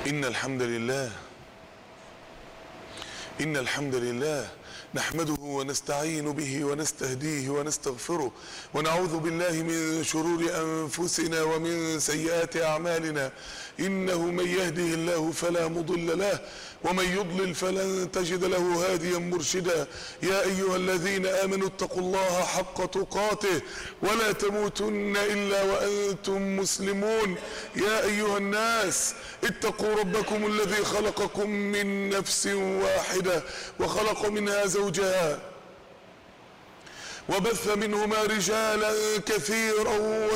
إن الحمد لله نحمده ونستعين به ونستهديه ونستغفره ونعوذ بالله من شرور أنفسنا ومن سيئات أعمالنا. إنه من يهده الله فلا مضل له ومن يضلل فلن تجد له هاديا مرشدا. يا أيها الذين آمنوا اتقوا الله حق تقاته ولا تموتن إلا وأنتم مسلمون. يا أيها الناس اتقوا ربكم الذي خلقكم من نفس واحدة وخلق منها زوجها وبث منهما رجالا كثيرا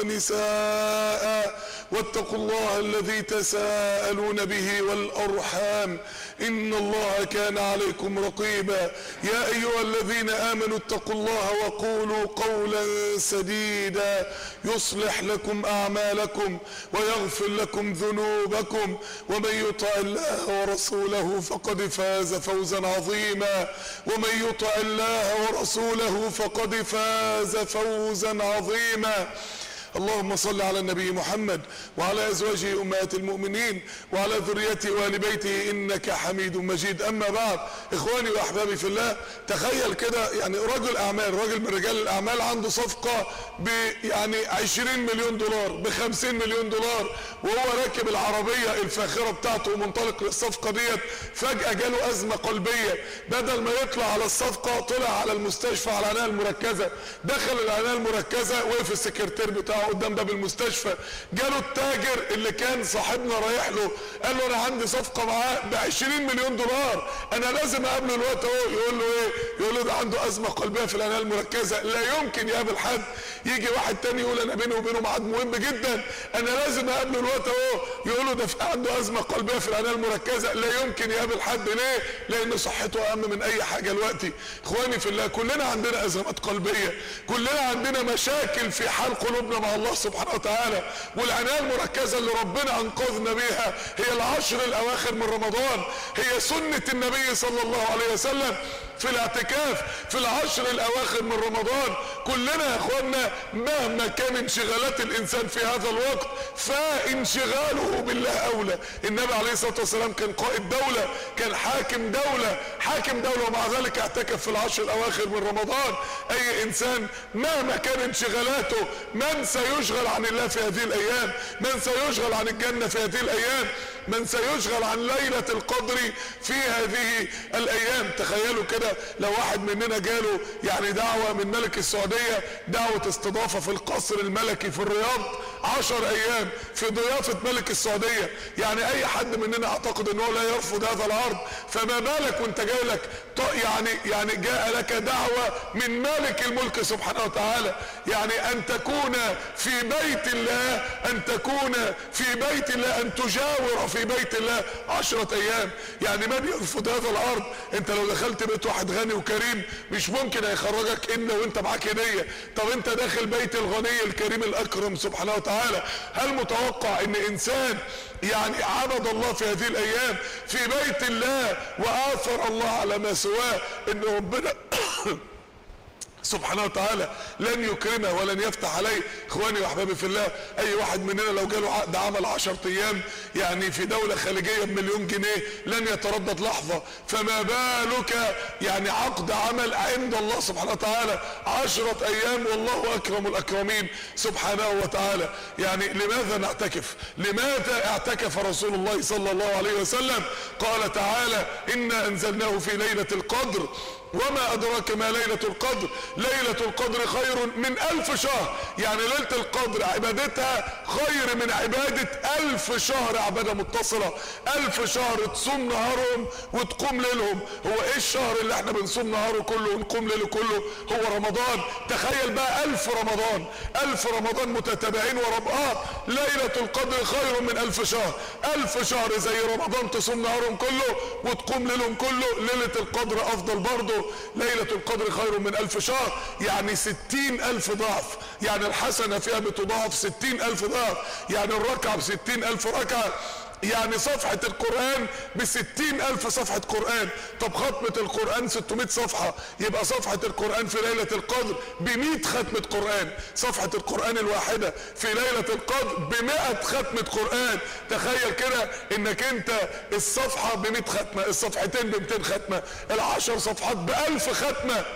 ونساء واتقوا الله الذي تساءلون به والأرحام إن الله كان عليكم رقيبا. يا أيها الذين آمنوا اتقوا الله وقولوا قولا سديدا يصلح لكم أعمالكم ويغفر لكم ذنوبكم ومن يطع الله ورسوله فقد فاز فوزا عظيما. ومن يطع الله ورسوله فقد فاز فوزا عظيما. اللهم صل على النبي محمد وعلى أزواجه أمهات المؤمنين وعلى ذريته وآل بيته إنك حميد مجيد. أما بعد، إخواني وأحبابي في الله، تخيل كده يعني رجل من رجال الأعمال عنده صفقة يعني 20 مليون دولار ب50 مليون دولار، وهو راكب العربية الفاخرة بتاعته ومنطلق للصفقة ديت، فجأة جاله أزمة قلبية. بدل ما يطلع على الصفقة طلع على المستشفى على العناية المركزة. دخل العناية المركزة، وقف السكرتير بتاعه قدام باب المستشفى. جاله التاجر اللي كان صاحبنا رايح له، قال له انا عندي صفقه معاه ب20 مليون دولار، انا لازم اقابله الوقت اهو. يقول له ايه؟ يقول له ده عنده ازمه قلبيه في العنايه المركزه، لا يمكن يقابل حد. يجي واحد تاني يقول انا بيني وبينه ميعاد مهم جدا، انا لازم اقابله الوقت اهو. يقول له ده عنده ازمه قلبيه في العنايه المركزه، لا يمكن يقابل حد. ليه؟ لان صحته اهم من اي حاجه دلوقتي. اخواني في الله، كلنا عندنا ازمات قلبيه، كلنا عندنا مشاكل في حال قلوبنا مع الله سبحانه وتعالى. والعناية المركزة اللي ربنا انقذنا بيها هي العشر الاواخر من رمضان، هي سنة النبي صلى الله عليه وسلم في الاعتكاف في العشر الاواخر من رمضان. كلنا يا اخوانا مهما كان انشغالات الانسان في هذا الوقت فانشغاله بالله اولى. النبي عليه الصلاة والسلام كان قائد دولة، كان حاكم دولة، ومع ذلك اعتكف في العشر الاواخر من رمضان. اي انسان مهما كان انشغالاته، من سيشغل عن الله في هذه الايام؟ من سيشغل عن الجنة في هذه الايام؟ من سيشغل عن ليلة القدر في هذه الايام؟ تخيلوا كده لو واحد مننا جاله يعني دعوة من ملك السعودية، دعوة استضافة في القصر الملكي في الرياض 10 ايام في ضيافة ملك السعودية. يعني اي حد مننا اعتقد انه لا يرفض هذا العرض، فما بالك وانت جاي لك يعني جاء لك دعوة من مالك الملك سبحانه وتعالى. يعني ان تكون في بيت الله، ان تجاور في بيت الله 10 ايام. يعني من يرفض هذا العرض؟ انت لو دخلت بيت واحد غني وكريم مش ممكن هيخرجك الا وانت معاك هديه. طب انت داخل بيت الغني الكريم الاكرم سبحانه وتعالى، هل متوقع ان انسان يعني عبد الله في هذه الايام في بيت الله واثر الله على ما سواه، ان ربنا سبحانه وتعالى لن يكرمه ولن يفتح عليه؟ اخواني واحبابي في الله، اي واحد مننا لو جاله عقد عمل 10 ايام يعني في دولة خليجية ب1,000,000 جنيه لن يتردد لحظة، فما بالك يعني عقد عمل عند الله سبحانه وتعالى 10 ايام، والله اكرم الاكرمين سبحانه وتعالى. يعني لماذا نعتكف؟ لماذا اعتكف رسول الله صلى الله عليه وسلم؟ قال تعالى إنا انزلناه في ليلة القدر وما أدراك ما ليلة القدر، ليلة القدر خير من 1000 شهر. يعني ليلة القدر عبادتها خير من عبادة 1000 شهر عبادة متصلة. 1000 شهر تصوم نهارهم وتقوم ليلهم. هو ايه الشهر اللي احنا بنصوم نهاره كله ونقوم ليله كله؟ هو رمضان. تخيل بقى 1000 رمضان، 1000 رمضان متتابعين ورا بعض. ليلة القدر خير من 1000 شهر. 1000 شهر زي رمضان تصوم نهارهم كله وتقوم ليلهم كله. ليلة القدر افضل برضه. ليلة القدر خير من 1000 شهر، يعني 60,000 ضعف. يعني الحسنة فيها بتضاعف 60,000 ضعف. يعني الركعة ب60,000 ركعة. يعني صفحة القرآن ب60,000 صفحة قرآن. طب ختمة القرآن 600 صفحة، يبقى صفحة القرآن في ليلة القدر ب100 ختمة قرآن. صفحة القرآن الواحدة في ليلة القدر ب100 ختمة قرآن. تخيل كده انك انت الصفحة ب100 ختمة، الصفحتين ب200 ختمة، ال10 صفحات ب1000 ختمة،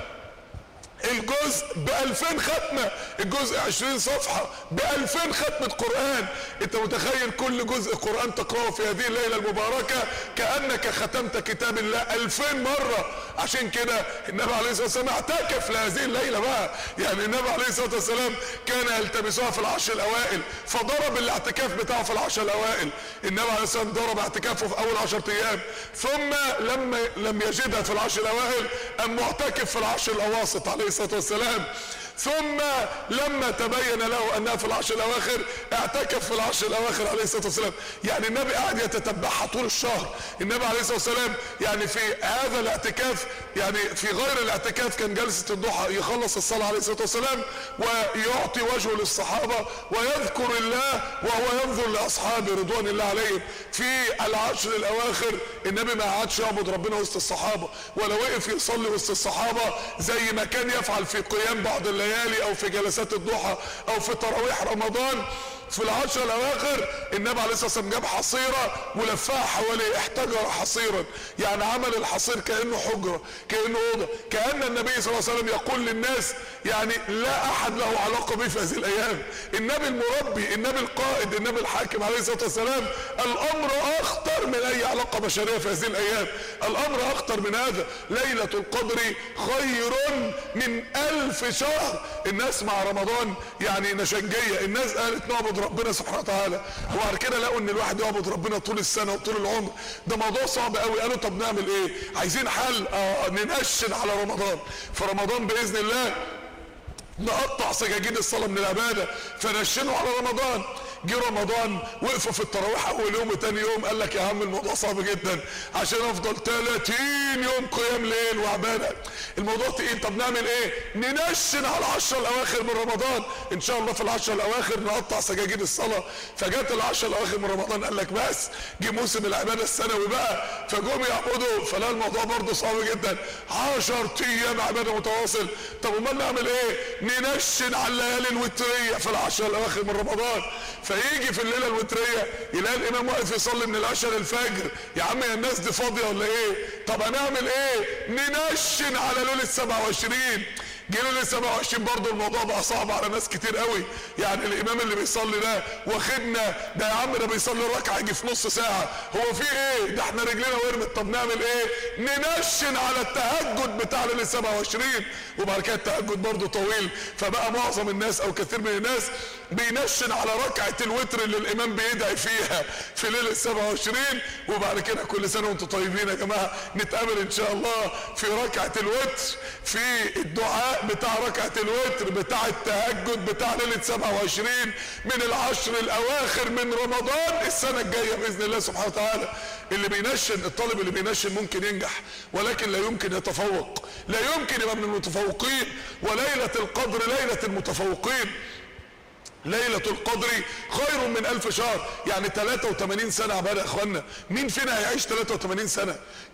الجزء ب2000 ختمة، الجزء 20 صفحة ب2000 ختمة قرآن. انت متخيل كل جزء قرآن تقرأه في هذه الليلة المباركة كأنك ختمت كتاب الله 2000 مرة. عشان كده النبي عليه الصلاة والسلام اعتكف لهذه الليلة بقى. يعني النبي عليه الصلاة والسلام كان يلتمسها في العشر الأوائل، فضرب الاعتكاف بتاعه في العشر الأوائل. النبي عليه الصلاة والسلام ضرب اعتكافه في أول 10 أيام، ثم لم يجدها في العشر الأوائل أم معتكف في العشر الأواسط عليه الصلاة والسلام. ثم لما تبين له انها في العشر الاواخر اعتكف في العشر الاواخر عليه الصلاه والسلام. يعني النبي قاعد يتتبعها طول الشهر. النبي عليه الصلاه والسلام يعني في هذا الاعتكاف، يعني في غير الاعتكاف كان جلسه الضحى يخلص الصلاه عليه الصلاه والسلام ويعطي وجهه للصحابه ويذكر الله وهو ينظر لاصحابه رضوان الله عليهم. في العشر الاواخر النبي ما قعدش يعبد ربنا وسط الصحابه، ولا وقف يصلي وسط الصحابه زي ما كان يفعل في قيام بعض الليالي او في جلسات الضحى او في تراويح رمضان. في العشر الاواخر النبي عليه الصلاه والسلام جاب حصيره ولفها حواليه، احتجر حصيرا، يعني عمل الحصير كانه حجره، كانه اوضه، كان النبي صلى الله عليه وسلم يقول للناس يعني لا احد له علاقه به في هذه الايام. النبي المربي، النبي القائد، النبي الحاكم عليه الصلاه والسلام، الامر اخطر من اي علاقه بشريه في هذه الايام. الامر اخطر من هذا. ليله القدر خير من 1000 شهر. الناس مع رمضان يعني نشنجيه، الناس قالت نعبد ربنا سبحانه وتعالى، وبعد كده لقوا ان الواحد يعبد ربنا طول السنه وطول العمر ده موضوع صعب قوي. قالوا طب نعمل ايه؟ عايزين حل. ننشن على رمضان. في رمضان باذن الله نقطع سجاجيد الصلاه من العباده، فنشنوا على رمضان. جه رمضان وقفوا في التراويح اول يوم وتاني يوم، قال لك يا عم الموضوع صعب جدا عشان افضل 30 يوم قيام ليل وعباده، الموضوع تقيل. طب نعمل ايه؟ ننشن على العشر الاواخر من رمضان. ان شاء الله في العشر الاواخر نقطع سجاجيد الصلاه. فجت العشر الاواخر من رمضان قال لك بس جه موسم العباده السنوي بقى، فجم يعبدوا، فلا الموضوع برضه صعب جدا. 10 ايام عباده متواصل. طب امال نعمل ايه؟ ننشن على الليالي الوتريه في العشر الاواخر من رمضان. فيجي في الليله الوتريه يلاقي الامام واقف يصلي من العشاء للفجر. يا عم يا الناس دي فاضيه ولا ايه؟ طب هنعمل ايه؟ ننشن على ليله 27. جه ليله 27 برضه الموضوع بقى صعب على ناس كتير قوي. يعني الامام اللي بيصلي ده واخدنا ده، يا عم ده بيصلي ركعه يجي في نص ساعه، هو في ايه؟ ده احنا رجلينا ورمت. طب نعمل ايه؟ ننشن على التهجد بتاع ليله 27. وبعد كده التهجد برضه طويل، فبقى معظم الناس او كثير من الناس بينشن على ركعه الوتر اللي الامام بيدعي فيها في ليله 27. وبعد كده كل سنه وانتم طيبين يا جماعه، نتقابل ان شاء الله في ركعه الوتر، في الدعاء بتاع ركعه الوتر بتاع التهجد بتاع ليله 27 من العشر الاواخر من رمضان السنه الجايه باذن الله سبحانه وتعالى. اللي بينشن، الطالب اللي بينشن ممكن ينجح ولكن لا يمكن يتفوق، لا يمكن يبقى من المتفوقين. وليله القدر ليله المتفوقين. ليلة القدر خير من 1000 شهر. يعني 83 سنة عبادة يا اخوانا. مين فينا هيعيش 83 سنة؟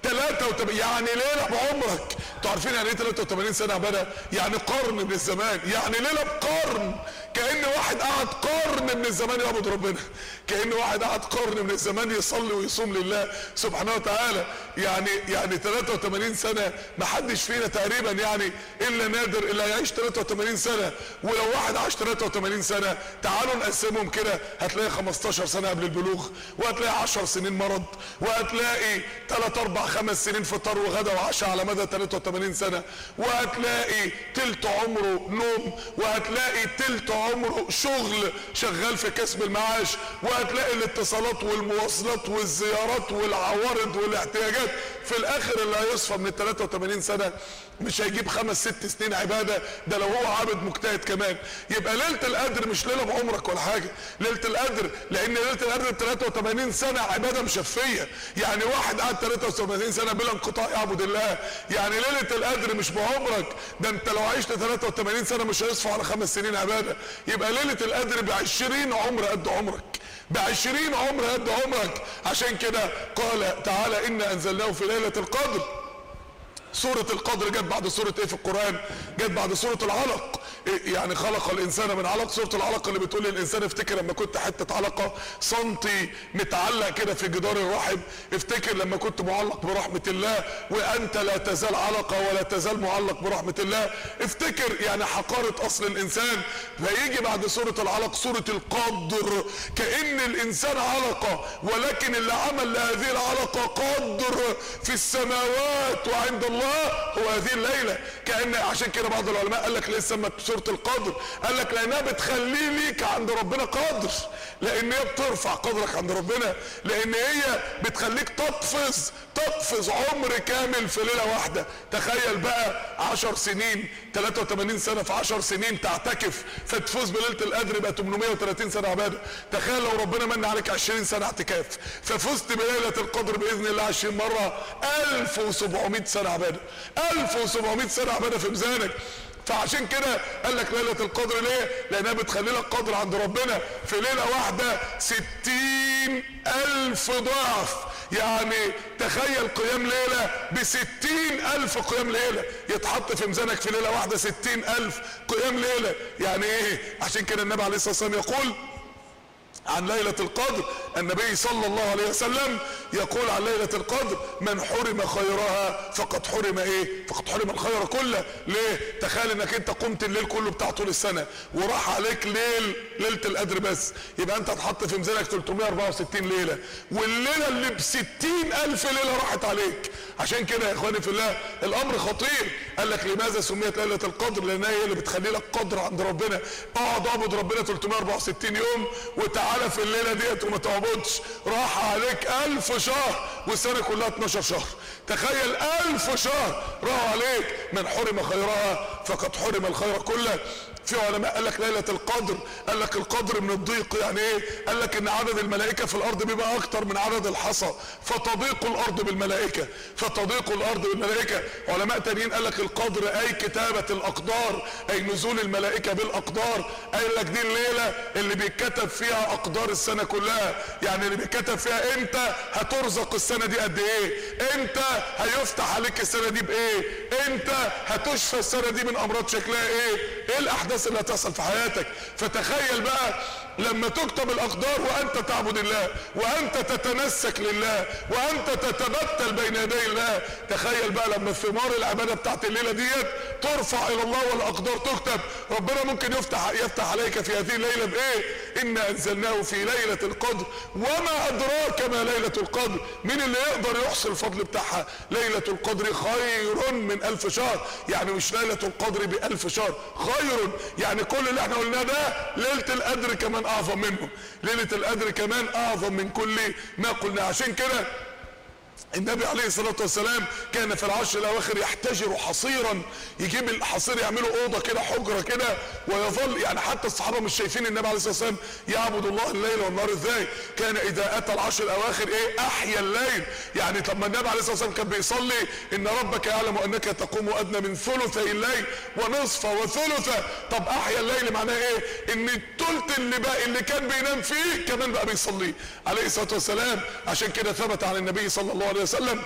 83 يعني ليلة بعمرك. انتوا عارفين يعني ايه 83 سنة عبادة؟ يعني قرن من الزمان، يعني ليلة بقرن. كأن واحد قعد قرن من الزمان يعبد ربنا، كأن واحد قعد قرن من الزمان يصلي ويصوم لله سبحانه وتعالى. يعني 83 سنة ما حدش فينا تقريبا يعني الا نادر اللي هيعيش 83 سنة. ولو واحد عاش 83 سنة تعالوا نقسمهم كده، هتلاقي 15 سنة قبل البلوغ، وهتلاقي 10 سنين مرض، وهتلاقي 3 4 5 سنين فطار وغدا وعشاء على مدى 83 سنة، وهتلاقي تلت عمره نوم، وهتلاقي تلت عمره شغل شغال في كسب المعاش، وهتلاقي الاتصالات والمواصلات والزيارات والعوارض والاحتياجات. في الاخر اللي هيصفى من ال 83 سنة مش هيجيب 5 6 سنين عبادة، ده لو هو عابد مجتهد كمان. يبقى ليلة القدر مش ليلة بعمرك ولا حاجة، ليلة القدر لان ليلة القدر 83 سنة عبادة مشفية. يعني واحد قعد 83 سنة بلا انقطاع يعبد الله. يعني ليلة القدر مش بعمرك، ده انت لو عشت 83 سنة مش هيصفى على 5 سنين عبادة. يبقى ليلة ليلة القدر ب20 عمر قد عمرك، ب20 عمر قد عمرك. عشان كده قال تعالى إنا أنزلناه في ليلة القدر. سورة القدر جت بعد سورة ايه في القرآن؟ جت بعد سورة العلق. يعني خلق الانسان من علق. سورة العلق اللي بتقول للانسان افتكر لما كنت حتة علقة سنتي متعلق كده في جدار الرحم، افتكر لما كنت معلق برحمة الله، وانت لا تزال علقة ولا تزال معلق برحمة الله. افتكر يعني حقارة اصل الانسان. فيجي بعد سورة العلق سورة القدر، كأن الانسان علقة، ولكن اللي عمل لهذه العلقة قدر في السماوات وعند الله هو هذه الليلة. كأن عشان كده بعض العلماء قال لك ليه سمت سورة القدر؟ قال لك لانها بتخلي ليك عند ربنا قدر، لان هي بترفع قدرك عند ربنا، لان هي بتخليك تقفز عمر كامل في ليلة واحدة. تخيل بقى 10 سنين، 83 سنة في 10 سنين تعتكف فتفوز بليلة القدر يبقى 830 سنة عبادة. تخيل لو ربنا من عليك 20 سنة اعتكاف ففزت بليلة القدر بإذن الله 20 مرة، 1700 سنة عبادة، 1700 سنة عبادة في ميزانك. فعشان كده قال لك ليلة القدر ليه؟ لانها بتخلي لك قدر عند ربنا في ليلة واحدة 60,000 ضعف. يعني تخيل قيام ليلة ب60,000 قيام ليلة يتحط في ميزانك في ليلة واحدة، 60,000 قيام ليلة. يعني ايه؟ عشان كده النبي عليه الصلاة والسلام يقول عن ليلة القدر، النبي صلى الله عليه وسلم يقول عن ليلة القدر من حرم خيرها فقد حرم ايه؟ فقد حرم الخير كله. ليه؟ تخيل انك انت قمت الليل كله بتاع طول السنة وراح عليك ليلة القدر بس، يبقى انت هتحط في ميزانك 364 ليلة، والليلة اللي ب60,000 ليلة راحت عليك. عشان كده يا اخواني في الله الامر خطير. قال لك لماذا سميت ليلة القدر؟ لانها هي اللي بتخلي لك قدر عند ربنا. اقعد اعبد ربنا 364 يوم وتعالى في الليلة ديت وما تعبدش، راح عليك 1000 شهر والسنة كلها 12 شهر. تخيل 1000 شهر راح عليك. من حرم خيرها فقد حرم الخير كله. في علماء قال لك ليلة القدر، قال لك القدر من الضيق. يعني ايه؟ قال لك ان عدد الملائكة في الارض بيبقى اكتر من عدد الحصى، فتضيق الارض بالملائكة، فتضيق الارض بالملائكة. علماء تانيين قال لك القدر اي كتابة الاقدار، اي نزول الملائكة بالاقدار. قال لك دي الليلة اللي بيتكتب فيها اقدار السنة كلها، يعني اللي بيتكتب فيها انت هترزق السنة دي قد ايه، انت هيفتح عليك السنة دي بايه، انت هتشفى السنة دي من امراض شكلها ايه الاحداث اللي هتحصل في حياتك. فتخيل بقى لما تكتب الاقدار وانت تعبد الله، وانت تتنسك لله، وانت تتبتل بين يدي الله. تخيل بقى لما ثمار العبادة بتاعت الليلة ديت ترفع الى الله والاقدار تكتب. ربنا ممكن يفتح عليك في هذه الليلة بايه؟ انا انزلناه في ليلة القدر وما ادراك ما ليلة القدر. مين اللي يقدر يحصي الفضل بتاعها؟ ليلة القدر خير من 1000 شهر. يعني مش ليلة القدر ب1000 شهر، خير. يعني كل اللي احنا قلناه ده ليلة القدر كمان اعظم منه، ليلة القدر كمان اعظم من كل ما قلنا. عشان كده النبي عليه الصلاة والسلام كان في العشر الاواخر يحتجر حصيرا، يجيب الحصير يعملوا اوضة كده، حجرة كده، ويظل يعني حتى الصحابة مش شايفين النبي عليه الصلاة والسلام يعبد الله الليل والنهار ازاي. كان اذا اتى العشر الاواخر ايه؟ احيا الليل. يعني طب ما النبي عليه الصلاة والسلام كان بيصلي ان ربك يعلم انك تقوم ادنى من ثلثي الليل ونصفه وثلثه. طب احيا الليل معناه ايه؟ ان الثلث اللي باقي اللي كان بينام فيه كمان بقى بيصلي عليه الصلاة والسلام. عشان كده ثبت عن النبي صلى الله عليه وسلم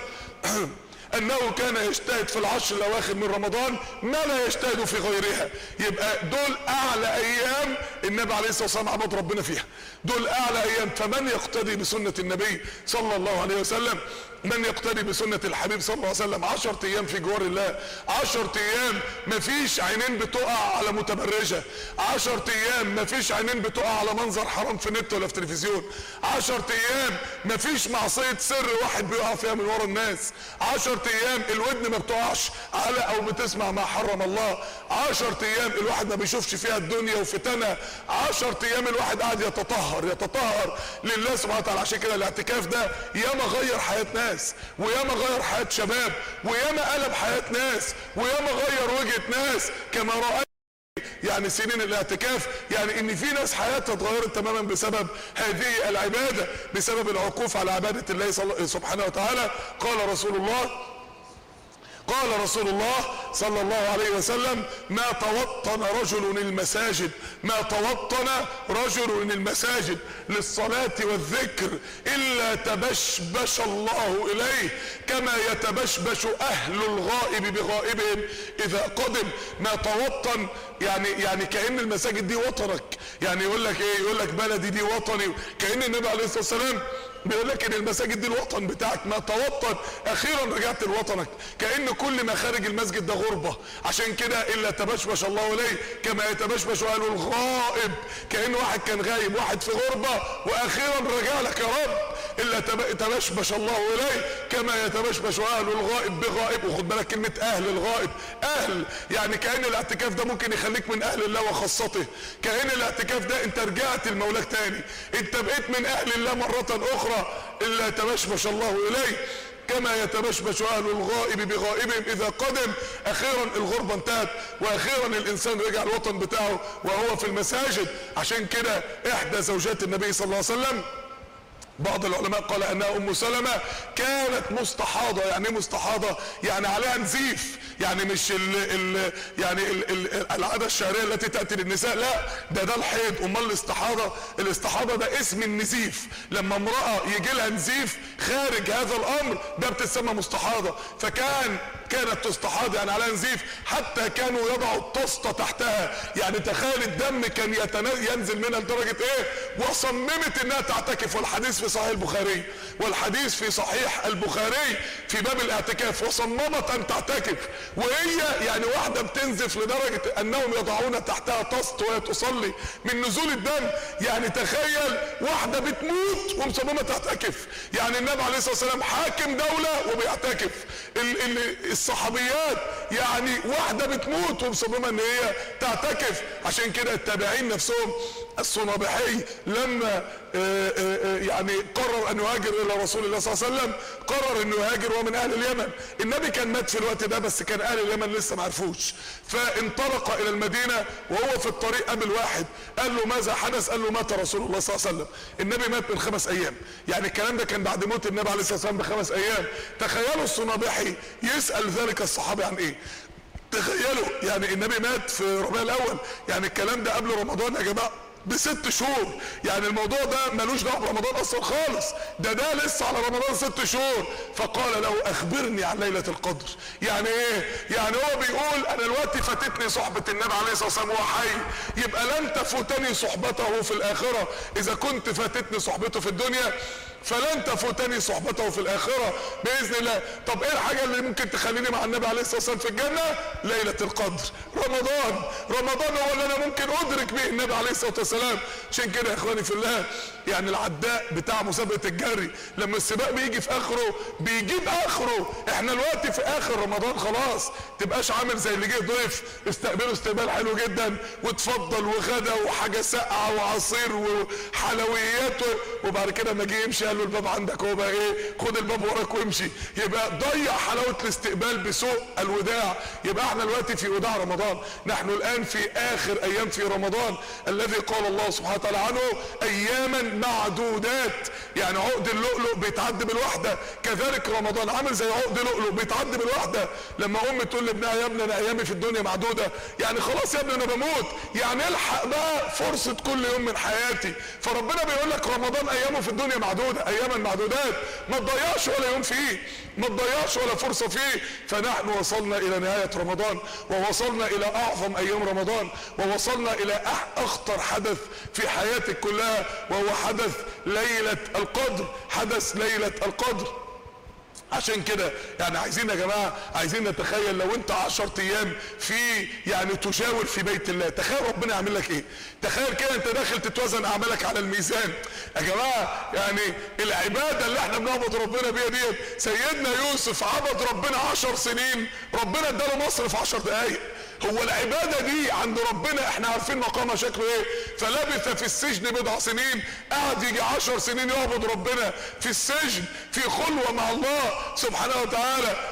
انه كان يجتهد في العشر الاواخر من رمضان ما لا يجتهد في غيرها. يبقى دول اعلى ايام النبي عليه الصلاه والسلام عبد ربنا فيها، دول اعلى ايام. فمن يقتدي بسنه النبي صلى الله عليه وسلم، من يقتدي بسنة الحبيب صلى الله عليه وسلم 10 ايام في جوار الله، 10 ايام مفيش عينين بتقع على متبرجة، 10 ايام مفيش عينين بتقع على منظر حرام في النت ولا في تلفزيون، 10 ايام مفيش معصية سر واحد بيقع فيها من ورا الناس، 10 ايام الودن ما بتقعش على او بتسمع ما حرم الله، 10 ايام الواحد ما بيشوفش فيها الدنيا وفتنها، 10 ايام الواحد قاعد يتطهر لله سبحانه وتعالى. عشان كده الاعتكاف ده ياما غير حياة ناس، وياما غير حياة شباب، وياما قلب حياة ناس، وياما غير وجهة ناس كما رأيت يعني سنين الاعتكاف. يعني ان في ناس حياتها اتغيرت تماما بسبب هذه العبادة، بسبب العكوف على عبادة الله سبحانه وتعالى. قال رسول الله قال رسول الله صلى الله عليه وسلم: ما توطن رجل المساجد، ما توطن رجل المساجد للصلاة والذكر إلا تبشبش الله إليه كما يتبشبش أهل الغائب بغائبهم إذا قدم. ما توطن يعني كأن المساجد دي وطنك، يعني يقول لك ايه؟ يقول لك بلدي دي وطني، كأن النبي عليه الصلاة والسلام بيقول لك ان المساجد دي الوطن بتاعك. ما توطن، اخيرا رجعت لوطنك، كأن كل ما خارج المسجد ده غربة. عشان كده الا تبشبش الله اليه كما يتبشبش اهل الغائب، كأن واحد كان غايب، واحد في غربة واخيرا رجع لك يا رب. الا تبشبش الله اليه كما يتبشبش اهل الغائب بغائب. وخد بالك كلمة اهل الغائب، اهل يعني كأن الاعتكاف ده ممكن يخليك من اهل الله وخاصته، كأن الاعتكاف ده انت رجعت لمولاك تاني، انت بقيت من اهل الله مرة اخرى. الا تبشبش الله اليه كما يتبشبش اهل الغائب بغائبهم اذا قدم. اخيرا الغربة انتهت، واخيرا الانسان رجع الوطن بتاعه وهو في المساجد. عشان كده احدى زوجات النبي صلى الله عليه وسلم، بعض العلماء قال انها ام سلمة، كانت مستحاضة. يعني ايه مستحاضة؟ يعني عليها نزيف، يعني مش العادة الشهرية التي تأتي للنساء، لا ده الحيض. امال الاستحاضة ده اسم النزيف. لما امرأة يجي لها نزيف خارج هذا الامر ده بتسمى مستحاضة. كانت تستحاض يعني عليها نزيف، حتى كانوا يضعوا الطاسة تحتها. يعني تخيل الدم كان ينزل منها لدرجة ايه؟ وصممت انها تعتكف. والحديث في صحيح البخاري، والحديث في صحيح البخاري في باب الاعتكاف، وصممت ان تعتكف. وهي يعني واحدة بتنزف لدرجة انهم يضعون تحتها طست وهي تصلي من نزول الدم. يعني تخيل واحدة بتموت ومصممة تعتكف. يعني النبي عليه الصلاة والسلام حاكم دولة وبيعتكف. الصحابيات يعني واحدة بتموت ومصممة ان هي تعتكف. عشان كده التابعين نفسهم، الصنابحي لما يعني قرر ان يهاجر الى رسول الله صلى الله عليه وسلم، قرر انه يهاجر ومن اهل اليمن. النبي كان مات في الوقت ده، بس كان اهل اليمن لسه ما عرفوش. فانطلق الى المدينة، وهو في الطريق قابل واحد قال له ماذا حدث؟ قال له مات رسول الله صلى الله عليه وسلم. النبي مات من 5 ايام. يعني الكلام ده كان بعد موت النبي عليه الصلاة والسلام ب5 ايام. تخيلوا الصنابحي يسأل ذلك الصحابي عن ايه؟ تخيلوا يعني النبي مات في ربيع الاول، يعني الكلام ده قبل رمضان يا جماعه ب6 شهور. يعني الموضوع ده ملوش دعوه برمضان اصلا خالص، ده لسه على رمضان 6 شهور. فقال له اخبرني عن ليله القدر. يعني ايه؟ يعني هو بيقول انا دلوقتي فاتتني صحبه النبي عليه الصلاه والسلام وهو حي، يبقى لن تفوتني صحبته في الاخره. اذا كنت فاتتني صحبته في الدنيا فلن تفوتني صحبته في الاخره باذن الله. طب ايه الحاجه اللي ممكن تخليني مع النبي عليه الصلاه والسلام في الجنه؟ ليله القدر، رمضان هو اللي انا ممكن ادرك به النبي عليه الصلاه والسلام. عشان كده يا اخواني في الله، يعني العداء بتاع مسابقه الجري لما السباق بيجي في اخره بيجيب اخره. احنا دلوقتي في اخر رمضان خلاص، تبقاش عامل زي اللي جه ضيف استقبله استقبال حلو جدا وتفضل وغدا وحاجه ساقعه وعصير وحلويات، وبعد كده لما جه يمشي قال له الباب عندك، هو بقى ايه؟ خد الباب وراك وامشي. يبقى ضيع حلاوه الاستقبال بسوء الوداع. يبقى احنا دلوقتي في وداع رمضان، نحن الان في اخر ايام في رمضان الذي قال الله سبحانه وتعالى عنه اياما معدودات. يعني عقد اللؤلؤ بيتعد بالوحده، كذلك رمضان عامل زي عقد لؤلؤ بيتعد بالوحده. لما ام تقول لابنها يا ابني انا ايامي في الدنيا معدوده، يعني خلاص يا ابني انا بموت، يعني الحق بقى فرصه كل يوم من حياتي. فربنا بيقول لك رمضان ايامه في الدنيا معدوده، اياما معدودات، ما تضيعش ولا يوم فيه، ما تضيعش ولا فرصه فيه. فنحن وصلنا الى نهايه رمضان، ووصلنا الى اعظم ايام رمضان، ووصلنا الى اخطر حدث في حياتك كلها، وهو حدث ليله القدر، حدث ليله القدر. عشان كده يعني عايزين يا جماعه، عايزين نتخيل لو انت 10 ايام في يعني تشاور في بيت الله، تخيل ربنا يعمل لك ايه؟ تخيل كده انت داخل تتوزن اعمالك على الميزان يا جماعه. يعني العباده اللي احنا بنعبد ربنا بيها ديت، سيدنا يوسف عبد ربنا 10 سنين، ربنا اداله مصر في 10 دقائق. هو العبادة دي عند ربنا احنا عارفين مقامها شكله ايه. فلبث في السجن بضع سنين، قعد يجي 10 سنين يعبد ربنا في السجن في خلوة مع الله سبحانه وتعالى.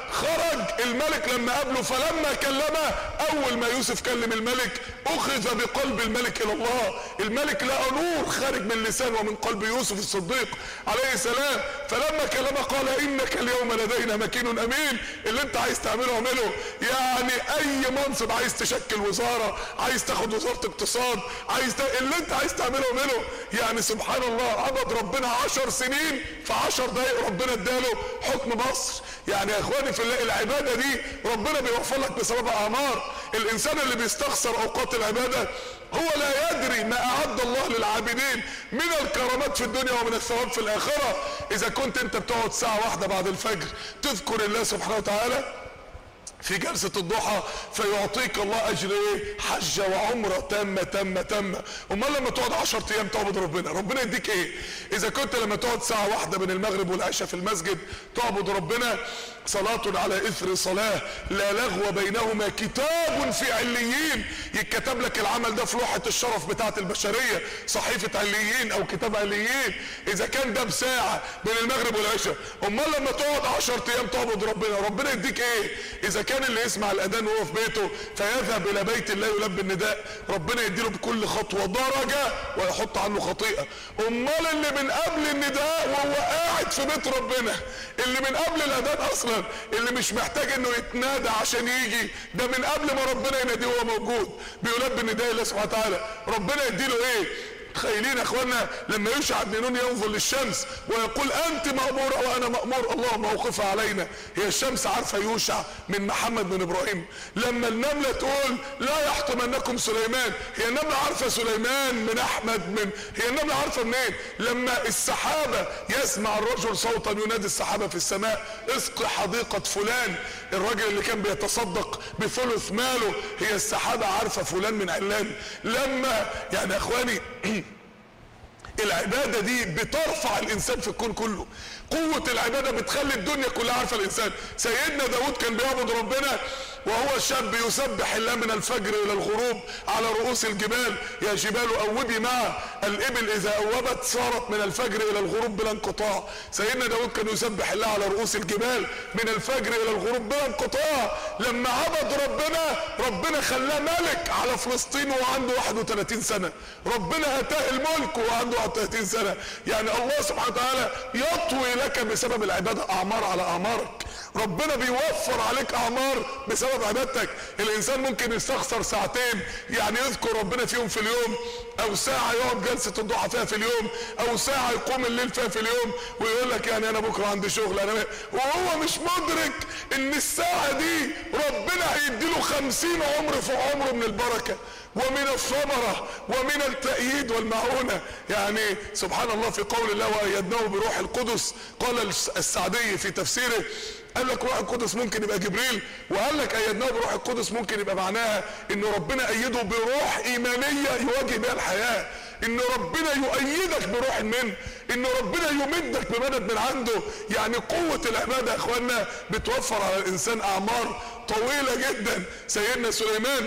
خرج الملك لما قابله، فلما كلمه اول ما يوسف كلم الملك اخذ بقلب الملك الى الله. الملك لقى نور خارج من لسان ومن قلب يوسف الصديق عليه السلام، فلما كلمه قال انك اليوم لدينا مكين امين. اللي انت عايز تعمله اعمله، يعني اي منصب عايز تشكل وزاره، عايز تاخد وزاره اقتصاد، اللي انت عايز تعمله اعمله. يعني سبحان الله عبد ربنا 10 سنين، في 10 دقايق ربنا اداله حكم مصر. يعني يا اخواني في الله العباده دي ربنا بيوفر لك بسببها اعمار. الانسان اللي بيستخسر اوقات العباده هو لا يدري ما اعد الله للعابدين من الكرامات في الدنيا ومن الثواب في الاخره. اذا كنت انت بتقعد ساعه واحده بعد الفجر تذكر الله سبحانه وتعالى في جلسة الضحى، فيعطيك الله اجر ايه؟ حجة وعمرة تامة تامة تامة. امال لما تقعد 10 ايام تعبد ربنا يديك ايه؟ اذا كنت لما تقعد ساعة واحدة بين المغرب والعشاء في المسجد تعبد ربنا، صلاة على اثر صلاة لا لغو بينهما كتاب في عليين، يتكتب لك العمل ده في لوحة الشرف بتاعة البشرية، صحيفة عليين او كتاب عليين. اذا كان ده بساعة بين المغرب والعشاء، امال لما تقعد 10 ايام تعبد ربنا يديك ايه؟ اذا كان اللي يسمع الاذان وهو في بيته فيذهب الى بيت الله يلبي النداء، ربنا يديله بكل خطوه درجه ويحط عنه خطيئه. امال اللي من قبل النداء وهو قاعد في بيت ربنا، اللي من قبل الاذان اصلا، اللي مش محتاج انه يتنادى عشان يجي، ده من قبل ما ربنا يناديه وهو موجود بيلبي النداء الله سبحانه وتعالى، ربنا يديله ايه؟ تخيلين يا اخوانا لما يوشع بن نون ينظر للشمس ويقول انت مأمورة وانا مأمور، اللهم اوقفها علينا. هي الشمس عارفة يوشع من محمد بن ابراهيم. لما النملة تقول لا يحطمنكم سليمان، هي النملة عارفة سليمان من احمد هي النملة عارفة منين؟ لما السحابة يسمع الرجل صوتا ينادي السحابة في السماء اسق حديقة فلان، الراجل اللي كان بيتصدق بثلث ماله، هي السحابة عارفة فلان من علان. لما يعني يا اخواني العبادة دي بترفع الانسان في الكون كله. قوة العبادة بتخلي الدنيا كلها عارفة الانسان. سيدنا داود كان بيعبد ربنا وهو شاب يسبح الله من الفجر الى الغروب على رؤوس الجبال، يا جبال اوبي معه، الابل اذا اوبت صارت من الفجر الى الغروب بلا انقطاع. سيدنا داود كان يسبح الله على رؤوس الجبال من الفجر الى الغروب بلا انقطاع. لما عبد ربنا خلاه ملك على فلسطين وهو عنده 31 سنة، ربنا اتاه الملك وهو عنده 31 سنة. يعني الله سبحانه وتعالى يطوي لك بسبب العبادة اعمار على اعمارك، ربنا بيوفر عليك اعمار بسبب عبادتك. الانسان ممكن يستخسر ساعتين يعني يذكر ربنا فيهم في اليوم، او ساعة يقعد جلسة الضحى فيها في اليوم، او ساعة يقوم الليل فيها في اليوم، ويقول لك يعني انا بكرة عندي شغل وهو مش مدرك ان الساعة دي ربنا هيديله 50 عمر في عمره من البركة ومن الثمرة ومن التأييد والمعونة. يعني سبحان الله في قول الله وأيدناه بروح القدس، قال السعدي في تفسيره قال لك روح القدس ممكن يبقى جبريل، وقال لك أيدناه بروح القدس ممكن يبقى معناها ان ربنا أيده بروح إيمانية يواجه بها الحياة، ان ربنا يؤيدك بروح منه، ان ربنا يمدك بمدد من عنده. يعني قوة العبادة يا اخوانا بتوفر على الانسان اعمار طويلة جدا. سيدنا سليمان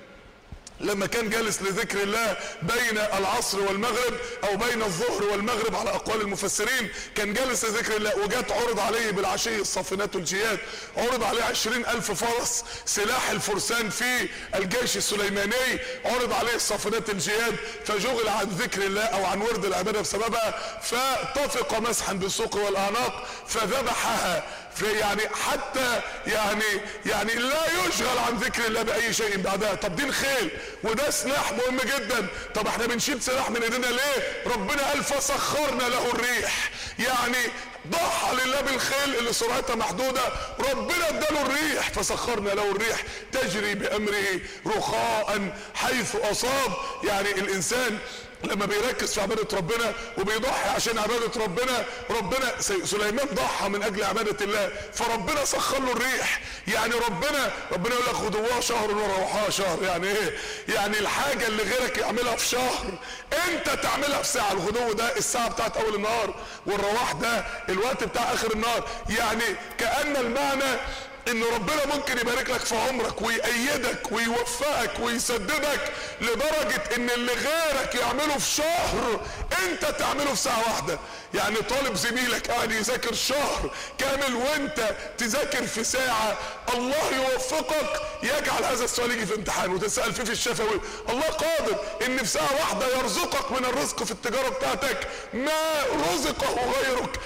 لما كان جالس لذكر الله بين العصر والمغرب او بين الظهر والمغرب على اقوال المفسرين، كان جالس لذكر الله وجات عرض عليه بالعشي الصافنات الجياد، عرض عليه 20,000 فرس سلاح الفرسان في الجيش السليماني، عرض عليه الصافنات الجياد، فجغل عن ذكر الله او عن ورد العبادة بسببها، فطفق مسحا بالسوق والاعناق فذبحها. يعني حتى يعني لا يشغل عن ذكر الله باي شيء بعدها. طب دي الخيل وده سلاح مهم جدا، طب احنا بنشيل سلاح من ايدينا ليه؟ ربنا قال فسخرنا له الريح، يعني ضحى لله بالخيل اللي سرعتها محدودة، ربنا اداله الريح فسخرنا له الريح تجري بامره رخاء حيث اصاب. يعني الانسان لما بيركز في عبادة ربنا وبيضحي عشان عبادة ربنا سليمان ضحى من اجل عبادة الله فربنا سخر له الريح. يعني ربنا يقول لك غدوها شهر وروحها شهر. يعني ايه؟ يعني الحاجة اللي غيرك يعملها في شهر انت تعملها في ساعة. الغدو ده الساعة بتاعت اول النهار، والرواح ده الوقت بتاع اخر النهار. يعني كأن المعنى ان ربنا ممكن يبارك لك في عمرك ويأيدك ويوفقك ويسددك لدرجة ان اللي غيرك يعمله في شهر انت تعمله في ساعة واحدة. يعني طالب زميلك قاعد يذاكر شهر كامل وانت تذاكر في ساعة، الله يوفقك يجعل هذا السؤال يجي في امتحان وتسأل فيه في الشفوي. الله قادر ان في ساعة واحدة يرزقك من الرزق في التجارة بتاعتك ما رزقه غيرك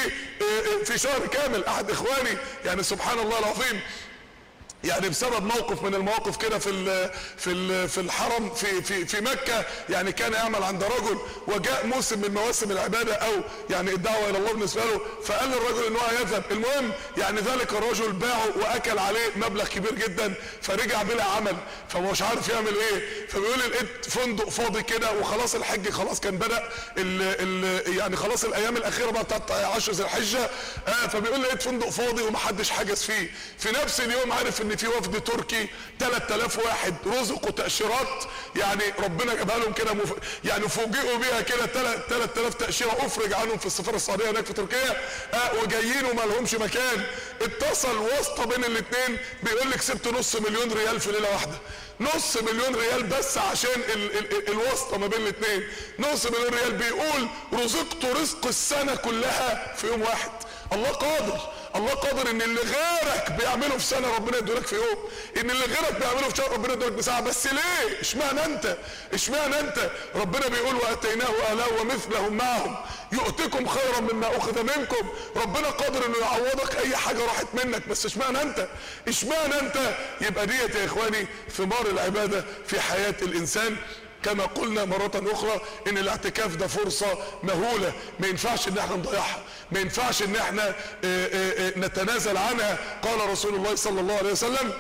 في شهر كامل. احد اخواني يعني سبحان الله العظيم يعني بسبب موقف من المواقف كده في الحرم في مكة، يعني كان يعمل عند رجل وجاء موسم من مواسم العبادة او يعني الدعوة الى الله بالنسبة له، فقال للرجل ان هو يذهب. المهم يعني ذلك الرجل باعه واكل عليه مبلغ كبير جدا، فرجع بلا عمل فمش عارف يعمل ايه. فبيقول لي لقيت فندق فاضي كده وخلاص الحج خلاص كان بدأ يعني خلاص الايام الاخيرة بقى بتاعت 10 ذي الحجة. فبيقول لي لقيت فندق فاضي ومحدش حجز فيه. في نفس اليوم عارف ان في وفد تركي 3000 واحد رزقوا تأشيرات، يعني ربنا جابها لهم كده يعني فوجئوا بيها كده 3000 تأشيرة افرج عنهم في السفارة السعودية هناك في تركيا، وجايين وما لهمش مكان. اتصل واسطة بين الاثنين بيقول لك كسبت $500,000 ريال في ليلة واحدة. $500,000 ريال بس عشان الواسطة ما بين الاثنين. $500,000 ريال بيقول رزقت رزق السنة كلها في يوم واحد. الله قادر، الله قادر ان اللي غيرك بيعمله في سنة ربنا يدولك في يوم، ان اللي غيرك بيعمله في شهر ربنا يدولك بساعة. بس ليه؟ اشمعنى انت؟ اشمعنى انت؟ ربنا بيقول واتيناه اهله ومثلهم معهم يؤتكم خيرا مما اخذ منكم. ربنا قادر انه يعوضك اي حاجة راحت منك، بس اشمعنى انت؟ اشمعنى انت؟ يبقى ديت يا اخواني ثمار العبادة في حياة الانسان. كما قلنا مرة اخرى ان الاعتكاف ده فرصة مهولة ما ينفعش ان احنا نضيعها، ما ينفعش ان احنا نتنازل عنها. قال رسول الله صلى الله عليه وسلم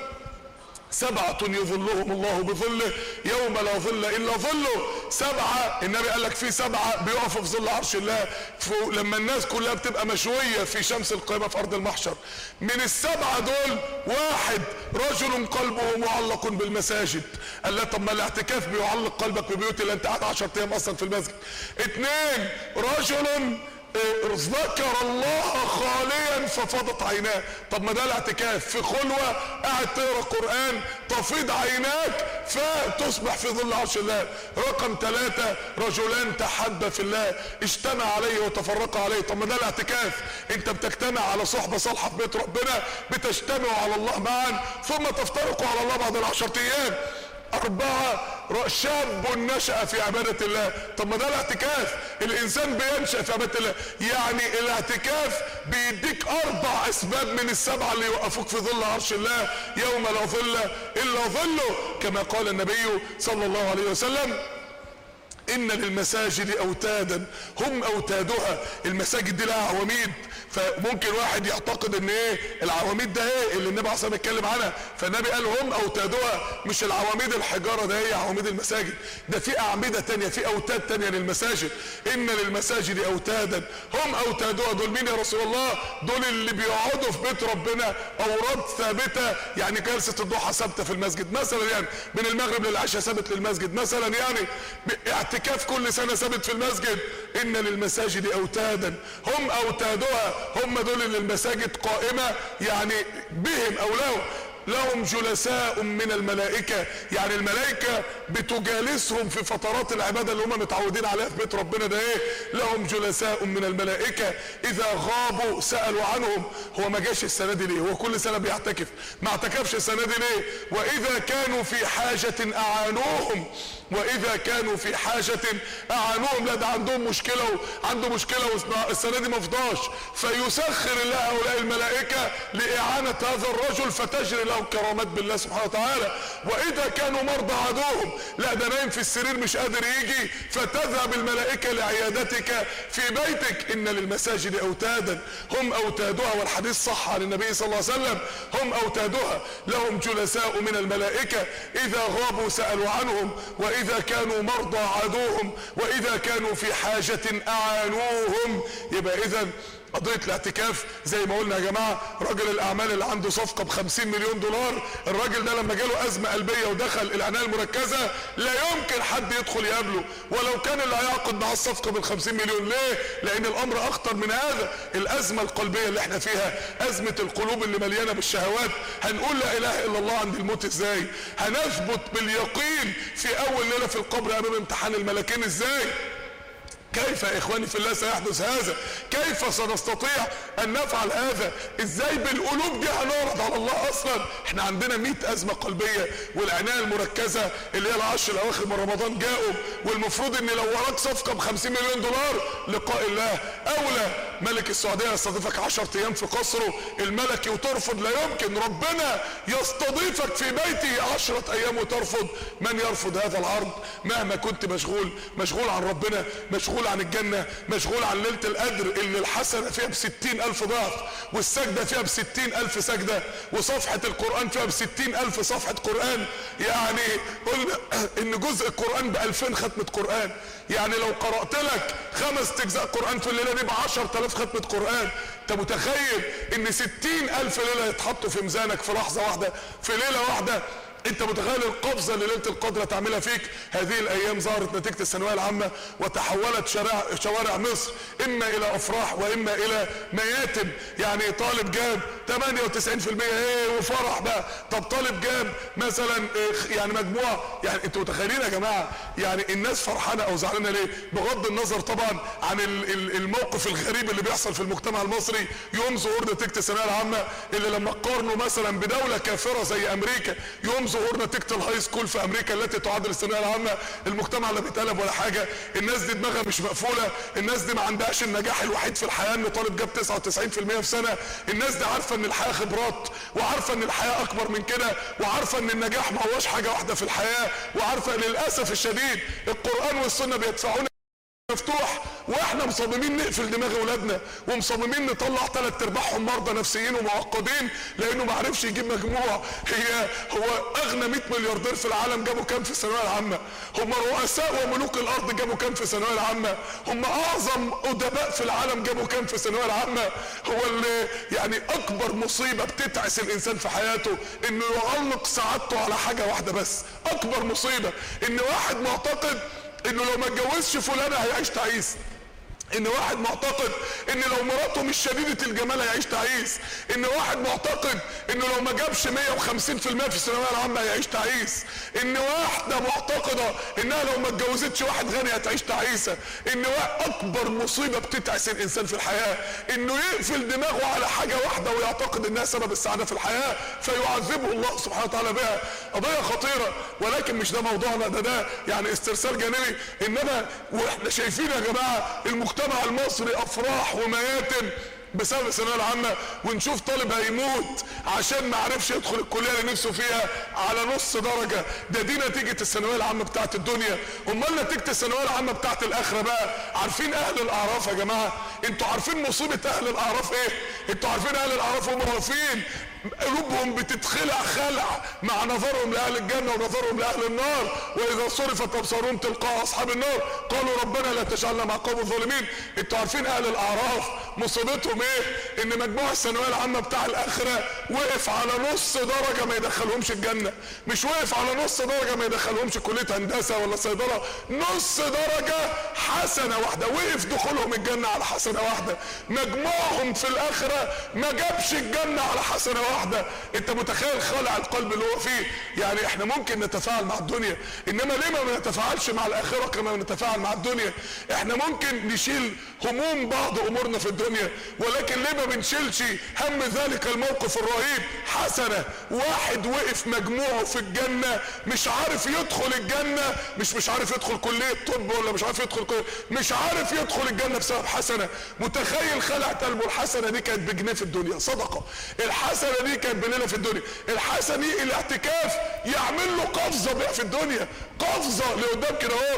7 يظلهم الله بظله يوم لا ظل الا ظله. 7 النبي قال لك في 7 بيقفوا في ظل عرش الله لما الناس كلها بتبقى مشوية في شمس القيامة في ارض المحشر. من ال7 دول 1 رجل قلبه معلق بالمساجد. قال لا طب ما الاعتكاف بيعلق قلبك ببيوت اللي انت قاعد 10 ايام اصلا في المسجد. 2 رجل ذكر الله خاليا ففاضت عيناه. طب ما ده الاعتكاف في خلوة قاعد تقرا قرآن تفيض عيناك فتصبح في ظل عرش الله. رقم 3 رجلان تحابا في الله اجتمع عليه وتفرقا عليه. طب ما ده الاعتكاف، انت بتجتمع على صحبة صالحة في بيت ربنا، بتجتمعوا على الله معا ثم تفترقوا على الله بعد 10 ايام. 4 شاب نشأ في عبادة الله. طب ما ده الاعتكاف، الانسان بينشأ في عبادة الله. يعني الاعتكاف بيديك 4 اسباب من ال7 اللي يوقفوك في ظل عرش الله يوم لا ظل الا ظله. كما قال النبي صلى الله عليه وسلم ان للمساجد اوتادا هم اوتادها. المساجد دي لها عواميد، فممكن واحد يعتقد ان ايه العواميد ده ايه اللي النبي عليه الصلاه والسلام اتكلم عنها. فالنبي قال هم اوتادها، مش العواميد الحجاره ده هي عواميد المساجد، ده في اعمده تانية، في اوتاد تانية للمساجد. ان للمساجد اوتادا هم اوتادها. دول مين يا رسول الله؟ دول اللي بيقعدوا في بيت ربنا اوراد ثابته، يعني جلسه الضحى ثابته في المسجد مثلا، يعني من المغرب للعشاء ثابت للمسجد مثلا، يعني اعتكاف كل سنه ثابت في المسجد. ان للمساجد اوتادا هم اوتادها، هم دول اللي المساجد قائمة يعني بهم او لهم جلساء من الملائكة. يعني الملائكة بتجالسهم في فترات العبادة اللي هم متعودين عليها في بيت ربنا ده ايه. لهم جلساء من الملائكة اذا غابوا سألوا عنهم. هو ما جاش السنة دي ليه؟ هو كل سنة بيعتكف، ما اعتكفش السنة دي ليه؟ واذا كانوا في حاجة اعانوهم، واذا كانوا في حاجة اعانوهم. لا ده عندهم مشكلة عنده مشكلة السنة دي ما فضاش، فيسخر الله هؤلاء الملائكة لإعانة هذا الرجل فتجري له كرامات بالله سبحانه وتعالى. واذا كانوا مرضى عدوهم، لا ده نايم في السرير مش قادر يجي، فتذهب الملائكة لعيادتك في بيتك. ان للمساجد اوتادا هم اوتادها، والحديث صح عن النبي صلى الله عليه وسلم هم اوتادها لهم جلساء من الملائكة اذا غابوا سألوا عنهم، واذا كانوا مرضى عادوهم، واذا كانوا في حاجة اعانوهم. يبقى اذا قضية الاعتكاف زي ما قلنا يا جماعة، رجل الاعمال اللي عنده صفقة ب$50 مليون، الراجل ده لما جاله ازمة قلبية ودخل العناية المركزة ده لا يمكن حد يدخل يقابله، ولو كان اللي هيعقد معاه الصفقه بال50 مليون. ليه؟ لان الامر اخطر من هذا. الازمه القلبيه اللي احنا فيها، ازمه القلوب اللي مليانه بالشهوات. هنقول لا اله الا الله عند الموت ازاي؟ هنثبت باليقين في اول ليله في القبر امام امتحان الملكين ازاي؟ كيف يا اخواني في الله سيحدث هذا؟ كيف سنستطيع ان نفعل هذا؟ ازاي بالقلوب دي هنعرض على الله اصلا؟ احنا عندنا 100 ازمه قلبيه، والعنايه المركزه اللي هي العشر الاواخر من رمضان جاءوا، والمفروض ان لو وراك صفقه ب50 مليون دولار لقاء الله اولى. ملك السعوديه يستضيفك 10 ايام في قصره الملكي وترفض؟ لا يمكن. ربنا يستضيفك في بيته 10 ايام وترفض؟ من يرفض هذا العرض؟ مهما كنت مشغول عن ربنا، مشغول عن الجنة، مشغول عن ليلة القدر اللي الحسنة فيها ب60,000 ضعف، والسجدة فيها ب60,000 سجدة، وصفحة القرآن فيها ب60,000 صفحة قرآن. يعني قلنا ان جزء القرآن ب2000 ختمة قرآن. يعني لو قرأت لك 5 اجزاء قرآن في الليلة دي ب10,000 ختمة قرآن. انت متخيل ان 60,000 ليلة يتحطوا في ميزانك في لحظة واحدة، في ليلة واحدة؟ انت متخيل القفزه اللي ليله القدر تعملها فيك؟ هذه الايام ظهرت نتيجه الثانويه العامه، وتحولت شوارع مصر اما الى افراح واما الى مياتم. يعني طالب جاب 98% ايه وفرح بقى، طب طالب جاب مثلا يعني مجموعه. يعني انتوا متخيلين يا جماعه يعني الناس فرحانه او زعلانه ليه؟ بغض النظر طبعا عن الموقف الغريب اللي بيحصل في المجتمع المصري يوم ظهور نتيجه الثانويه العامه، اللي لما قارنوا مثلا بدوله كافره زي امريكا يوم ظهور نتيجه الهاي سكول في امريكا التي تعادل الثانويه العامه، المجتمع لا بيتقلب ولا حاجه. الناس دي دماغها مش مقفوله، الناس دي ما عندهاش النجاح الوحيد في الحياه ان طالب جاب 99% في سنه. الناس دي عارفه ان الحياه خبرات، وعارفه ان الحياه اكبر من كده، وعارفه ان النجاح ما هوش حاجه واحده في الحياه، وعارفه للاسف الشديد القران والسنه بيدفعونا مفتوح، واحنا مصممين نقفل دماغ اولادنا، ومصممين نطلع 3/4 مرضى نفسيين ومعقدين لانه ما عرفش يجيب مجموع. هو اغنى 100 ملياردير في العالم جابوا كام في الثانويه العامه؟ هم رؤساء وملوك الارض جابوا كام في الثانويه العامه؟ هم اعظم ادباء في العالم جابوا كام في الثانويه العامه؟ هو اللي يعني اكبر مصيبه بتتعس الانسان في حياته انه يعلق سعادته على حاجه واحده بس. اكبر مصيبه ان واحد معتقد انه لو ما اتجوزش فلانه هيعيش تعيس، ان واحد معتقد ان لو مراته مش شديدة الجمال هيعيش تعيس، ان واحد معتقد انه لو ما جابش 150% في الثانوية العامة هيعيش تعيس، ان واحدة معتقدة انها لو ما اتجوزتش واحد غني هتعيش تعيسة، ان اكبر مصيبة بتتعس الانسان في الحياة انه يقفل دماغه على حاجة واحدة ويعتقد انها سبب السعادة في الحياة فيعذبه الله سبحانه وتعالى بها. قضية خطيرة، ولكن مش ده موضوعنا، ده يعني استرسال جانبي. انما واحنا شايفين يا جماعة المجتمع المصري افراح ومياتم بسبب الثانويه العامه، ونشوف طالب هيموت عشان ما عرفش يدخل الكليه اللي نفسه فيها على نص درجه. دي نتيجه الثانويه العامه بتاعت الدنيا. امال نتيجه الثانويه العامه بتاعت الاخره بقى؟ عارفين اهل الاعراف يا جماعه؟ انتوا عارفين مصيبه اهل الاعراف ايه؟ انتوا عارفين اهل الاعراف هم واقفين قلوبهم بتتخلع خلع مع نظرهم لاهل الجنه ونظرهم لاهل النار، واذا صرفت ابصارهم تلقاء اصحاب النار قالوا ربنا لا تجعلنا مع قوم الظالمين. انتوا عارفين اهل الاعراف مصيبتهم ايه؟ ان مجموع الثانويه العامه بتاع الاخره وقف على نص درجه ما يدخلهمش الجنه، مش وقف على نص درجه ما يدخلهمش كليه هندسه ولا صيدله، نص درجه حسنه واحده وقف دخولهم الجنه على حسنه واحده. مجموعهم في الاخره ما جابش الجنه على حسنه واحده. انت متخيل خلع القلب اللي هو فيه؟ يعني احنا ممكن نتفاعل مع الدنيا، انما ليه ما نتفاعلش مع الاخره كما نتفاعل مع الدنيا؟ احنا ممكن نشيل هموم بعض امورنا في الدنيا، ولكن ليه ما بنشيلش هم ذلك الموقف الرهيب؟ حسنه واحد وقف مجموعه في الجنه مش عارف يدخل الجنه، مش عارف يدخل كليه طب ولا مش عارف يدخل مش عارف يدخل الجنه بسبب حسنه. متخيل خلعت قلبه؟ الحسنه دي كانت بجنيه في الدنيا صدقه، الحسنه دي كانت بليله في الدنيا، الحسنه دي الاعتكاف يعمل له قفزه بقى في الدنيا، قفزه لقدام كده اهو.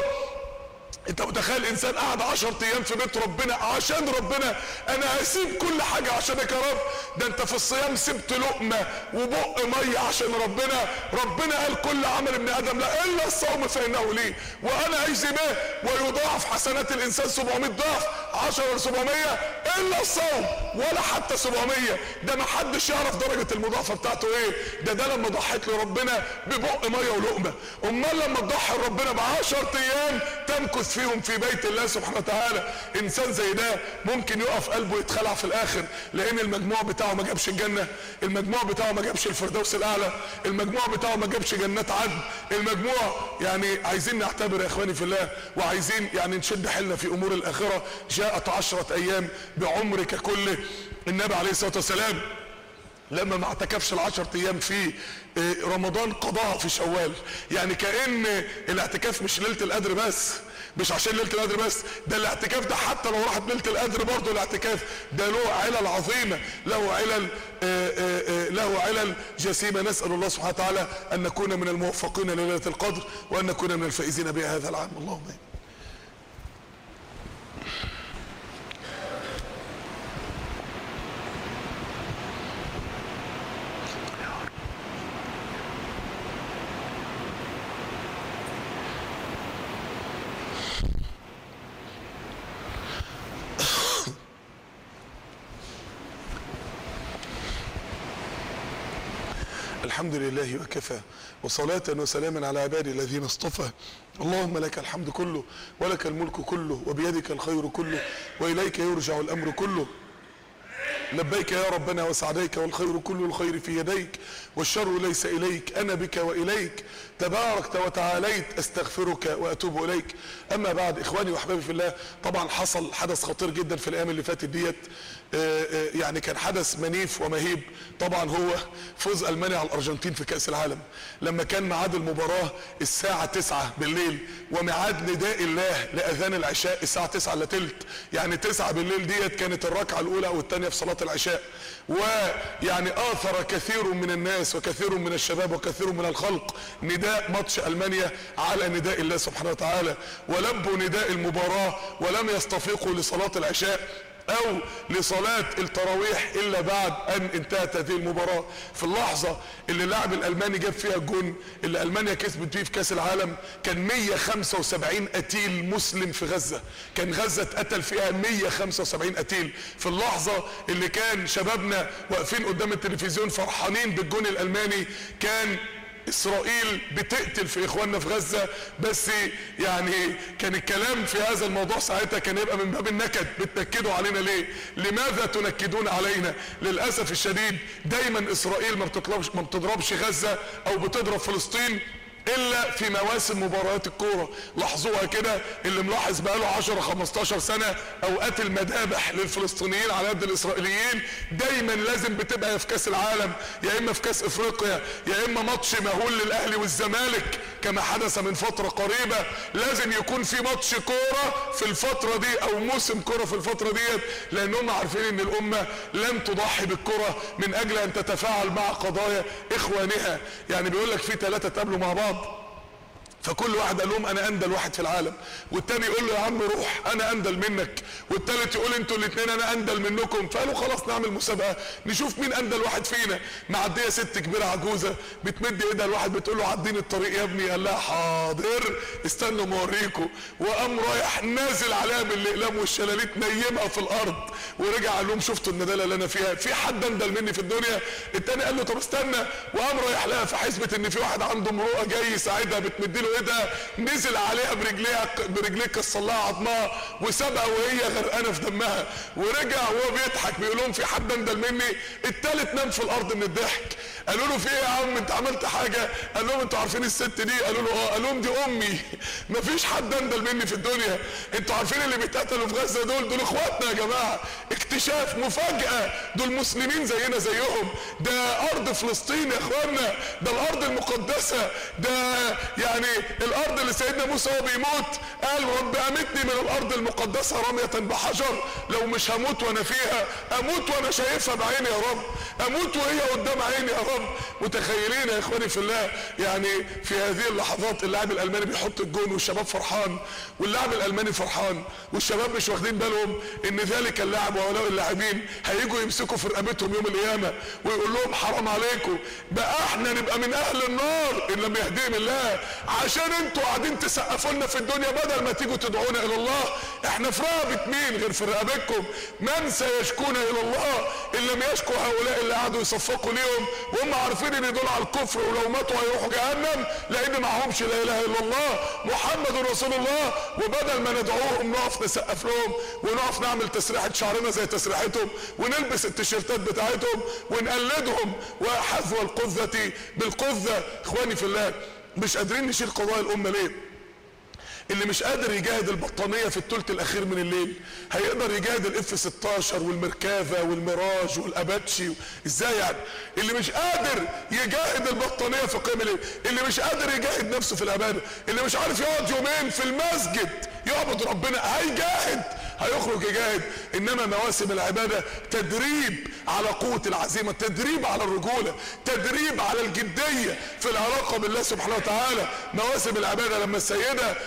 انت متخيل انسان قعد 10 ايام في بيت ربنا عشان ربنا؟ انا هسيب كل حاجه عشانك يا رب. ده انت في الصيام سبت لقمه وبق ميه عشان ربنا. ربنا قال كل عمل ابن ادم لا الا الصوم فانه لي وانا اجزي به ويضاعف حسنات الانسان 700 ضعف، 10 ل 700 الا الصوم، ولا حتى 700. ده ما حدش يعرف درجة المضاعفة بتاعته ايه. ده لما ضحيت لربنا ببق مية ولقمة. امال لما تضحي ربنا ب10 ايام تمكث فيهم في بيت الله سبحانه وتعالى. انسان زي ده ممكن يقف قلبه يتخلع في الاخر، لان المجموع بتاعه ما جابش الجنة، المجموع بتاعه ما جابش الفردوس الاعلى، المجموع بتاعه ما جابش جنات عدن، المجموع. يعني عايزين نعتبر يا اخواني في الله، وعايزين يعني نشد حيلنا في امور الاخرة. جاءت 10 ايام بعمرك كله. النبي عليه الصلاة والسلام لما ما اعتكفش ال10 ايام في رمضان قضاها في شوال. يعني كأن الاعتكاف مش ليلة القدر بس، مش عشان ليلة القدر بس، ده الاعتكاف ده حتى لو راحت ليلة القدر برضه الاعتكاف ده له علل عظيمة، له علل جسيمة. نسأل الله سبحانه وتعالى ان نكون من الموفقين لليلة القدر، وان نكون من الفائزين بها هذا العام. اللهم امين. الحمد لله وكفى، وصلاة وسلاما على عبادي الذين اصطفى. اللهم لك الحمد كله، ولك الملك كله، وبيدك الخير كله، وإليك يرجع الأمر كله. لبيك يا ربنا وسعديك، والخير كل الخير في يديك، والشر ليس إليك، أنا بك وإليك، تباركت وتعاليت، أستغفرك وأتوب إليك. أما بعد، إخواني وأحبابي في الله، طبعا حصل حدث خطير جدا في الأيام اللي فاتت ديت. يعني كان حدث منيف ومهيب. طبعا هو فوز ألمانيا على الأرجنتين في كأس العالم، لما كان ميعاد المباراة الساعة 9 بالليل، وميعاد نداء الله لأذان العشاء الساعة 9 إلا تلت. يعني 9 بالليل ديت كانت الركعة الأولى أو الثانية في صلاة العشاء. ويعني آثر كثير من الناس وكثير من الشباب وكثير من الخلق نداء ماتش ألمانيا على نداء الله سبحانه وتعالى، ولبوا نداء المباراة ولم يستفيقوا لصلاة العشاء او لصلاة التراويح الا بعد ان انتهت هذه المباراة. في اللحظة اللي اللاعب الالماني جاب فيها الجون اللي المانيا كسبت فيه في كاس العالم، كان 175 قتيل مسلم في غزة. كان غزة اتقتل فيها 175 قتيل. في اللحظة اللي كان شبابنا واقفين قدام التلفزيون فرحانين بالجون الالماني، كان اسرائيل بتقتل في اخواننا في غزة. بس يعني كان الكلام في هذا الموضوع ساعتها كان يبقى من باب النكد. بتنكدوا علينا ليه؟ لماذا تنكدون علينا؟ للأسف الشديد دايما اسرائيل ما بتضربش غزة او بتضرب فلسطين الا في مواسم مباريات الكورة. لاحظوها كده، اللي ملاحظ بقاله 10-15 سنة اوقات المذابح للفلسطينيين على يد الاسرائيليين دايما لازم بتبقى يا في كاس العالم، يا اما في كاس افريقيا، يا اما ماتش مهول للاهلي والزمالك كما حدث من فترة قريبة. لازم يكون في ماتش كورة في الفترة دي او موسم كورة في الفترة ديت، لانهم عارفين ان الامة لن تضحي بالكرة من اجل ان تتفاعل مع قضايا اخوانها. يعني بيقول لك في 3 اتقابلوا مع بعض، فكل واحد قال لهم انا اندل واحد في العالم، والتاني يقول له يا عم روح انا اندل منك، والتالت يقول انتوا الاثنين انا اندل منكم. فقالوا خلاص نعمل مسابقه نشوف مين اندل واحد فينا. معديه ست كبيره عجوزه بتمد ايدها لواحد بتقول له عديني الطريق يا ابني، قال لها حاضر استنوا موريكم، وقام رايح نازل عليها بالاقلام والشلاليت نيمها في الارض، ورجع قال لهم شفتوا الندالة اللي انا فيها؟ في حد اندل مني في الدنيا؟ التاني قال له طب استنى، وقام رايح لها في حسبه ان في واحد عنده امرؤه جاي يساعدها بتمد له ايدها، نزل عليها برجليه كسر لها عظمها وسابها وهي غرقانه في دمها، ورجع وهو بيضحك بيقول لهم في حد اندل مني؟ التالت نام في الارض من الضحك. قالوا له في ايه يا عم انت عملت حاجه؟ قال لهم انتوا عارفين الست دي؟ قالوا له اه. قال لهم دي امي، مفيش حد اندل مني في الدنيا. انتوا عارفين اللي بيتقتلوا في غزه دول اخواتنا يا جماعه. اكتشاف مفاجاه، دول مسلمين زينا زيهم، ده ارض فلسطين يا اخوانا، ده الارض المقدسه، ده يعني الارض اللي سيدنا موسى وهو بيموت قال رب امتني من الارض المقدسه رميه بحجر، لو مش هموت وانا فيها اموت وانا شايفها بعيني يا رب، اموت وهي قدام عيني يا رب. متخيلين يا اخواني في الله؟ يعني في هذه اللحظات اللاعب الالماني بيحط الجون والشباب فرحان، واللاعب الالماني فرحان، والشباب مش واخدين بالهم ان ذلك اللاعب وهؤلاء اللاعبين هيجوا يمسكوا في رقبتهم يوم القيامه ويقول لهم حرام عليكم بقى احنا نبقى من اهل النار ان لم يهديهم الله. علشان انتوا قاعدين تسقفوا لنا في الدنيا بدل ما تيجوا تدعونا الى الله. احنا في رقبة مين غير في رقبتكم؟ من سيشكون الى الله ان لم يشكوا هؤلاء اللي قعدوا يصفقوا ليهم وهم عارفين ان دول على الكفر ولو ماتوا هيروحوا جهنم لان معهمش لا اله الا الله محمد رسول الله. وبدل ما ندعوهم نقف نسقف لهم ونقف نعمل تسريحة شعرنا زي تسريحتهم ونلبس التيشيرتات بتاعتهم ونقلدهم وحذو القذة بالقذة. اخواني في الله، مش قادرين نشيل قضايا الامة ليه؟ اللي مش قادر يجاهد البطانية في الثلث الاخير من الليل هيقدر يجاهد الاف 16 والمركافة والميراج والاباتشي؟ ازاي يعني؟ اللي مش قادر يجاهد البطانية في قيام الليل، اللي مش قادر يجاهد نفسه في العبادة، اللي مش عارف يقعد يومين في المسجد يعبد ربنا، هيجاهد، هيخرج يجاهد. انما مواسم العبادة تدريب على قوة العزيمة، تدريب على الرجولة، تدريب على الجدية في العلاقة بالله سبحانه وتعالى. مواسم العبادة لما السيدة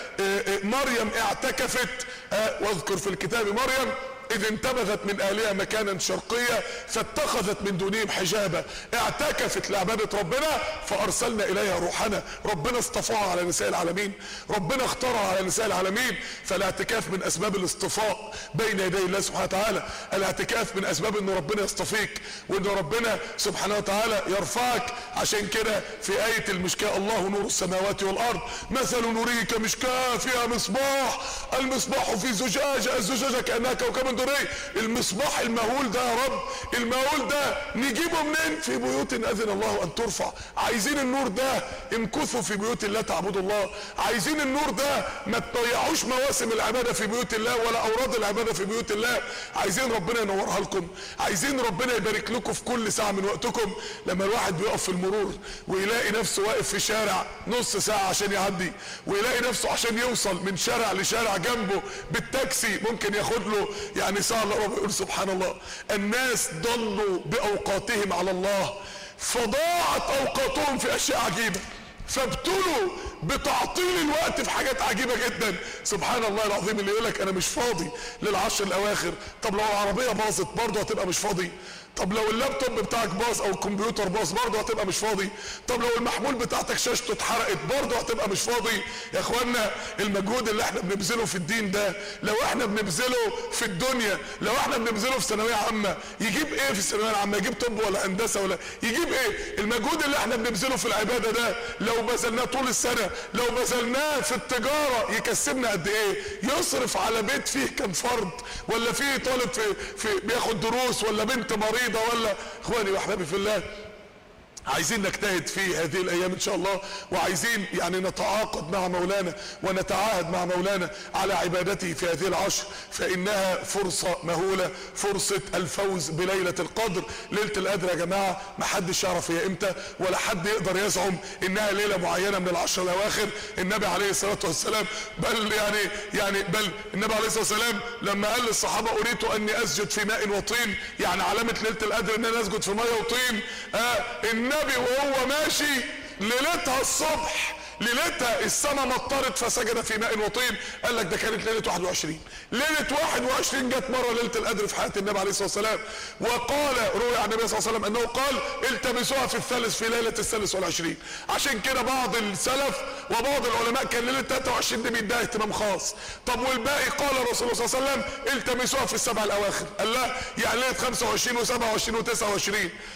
مريم اعتكفت، واذكر في الكتاب مريم إذ انتبذت من أهلها مكانا شرقيا فاتخذت من دونهم حجابا. اعتكفت لعبادة ربنا فأرسلنا إليها روحنا. ربنا اصطفاها على نساء العالمين، ربنا اختارها على نساء العالمين. فالاعتكاف من أسباب الاصطفاء بين يدي الله سبحانه وتعالى. الاعتكاف من أسباب إن ربنا يصطفيك وإن ربنا سبحانه وتعالى يرفعك. عشان كده في آية المشكاة الله نور السماوات والأرض مثل نوره كمشكاة فيها مصباح، المصباح في زجاجة، الزجاجة كأنها كوكب. المصباح المهول ده يا رب، المهول ده نجيبه منين؟ في بيوت اذن الله ان ترفع. عايزين النور ده امكثوا في بيوت الله تعبدوا الله. عايزين النور ده ما تضيعوش مواسم العباده في بيوت الله ولا اوراد العباده في بيوت الله. عايزين ربنا ينورها لكم، عايزين ربنا يبارك لكم في كل ساعه من وقتكم. لما الواحد بيقف في المرور ويلاقي نفسه واقف في شارع نص ساعه عشان يعدي، ويلاقي نفسه عشان يوصل من شارع لشارع جنبه بالتاكسي ممكن ياخد له يعني ساعة الا ربع، يقول سبحان الله. الناس ضلوا باوقاتهم على الله فضاعت اوقاتهم في اشياء عجيبة، فابتلوا بتعطيل الوقت في حاجات عجيبة جدا. سبحان الله العظيم. اللي يقولك انا مش فاضي للعشر الاواخر، طب لو العربية باظت برضه هتبقى مش فاضي؟ طب لو اللابتوب بتاعك باظ او الكمبيوتر باظ برضه هتبقى مش فاضي؟ طب لو المحمول بتاعتك شاشته اتحرقت برضه هتبقى مش فاضي؟ يا اخوانا المجهود اللي احنا بنبذله في الدين ده لو احنا بنبذله في الدنيا، لو احنا بنبذله في ثانويه عامه يجيب ايه؟ في الثانويه العامه يجيب طب ولا هندسه ولا يجيب ايه؟ المجهود اللي احنا بنبذله في العباده ده لو بذلناه طول السنه، لو بذلناه في التجاره يكسبنا قد ايه؟ يصرف على بيت فيه كم فرد، ولا فيه طالب في بياخد دروس، ولا بنت مريضه، ولا اخواني واحبابي في الله. عايزين نجتهد في هذه الايام ان شاء الله، وعايزين يعني نتعاقد مع مولانا ونتعاهد مع مولانا على عبادته في هذه العشر، فانها فرصة مهولة، فرصة الفوز بليلة القدر. ليلة القدر يا جماعة ما حدش يعرف هي امتى، ولا حد يقدر يزعم انها ليلة معينة من العشر الاواخر. النبي عليه الصلاة والسلام بل بل النبي عليه الصلاة والسلام لما قال للصحابة اريد اني اسجد في ماء وطين، يعني علامة ليلة القدر ان انا اسجد في ماء وطين. النبي وهو ماشي ليلتها الصبح، ليلتها السماء مطرت فسجد في ماء وطين. قال لك ده كانت ليله 21. ليله 21 جت مره ليله القدر في حياه النبي عليه الصلاه والسلام. وقال روي عن النبي صلى الله عليه وسلم انه قال التمسوها في الثالث، في ليله الثالث والعشرين. عشان كده بعض السلف وبعض العلماء كان ليله 23 دي بيديها اهتمام خاص. طب والباقي قال رسول الله صلى الله عليه وسلم التمسوها في السبع الاواخر. قال لا يعني ليله 25 و27 و29.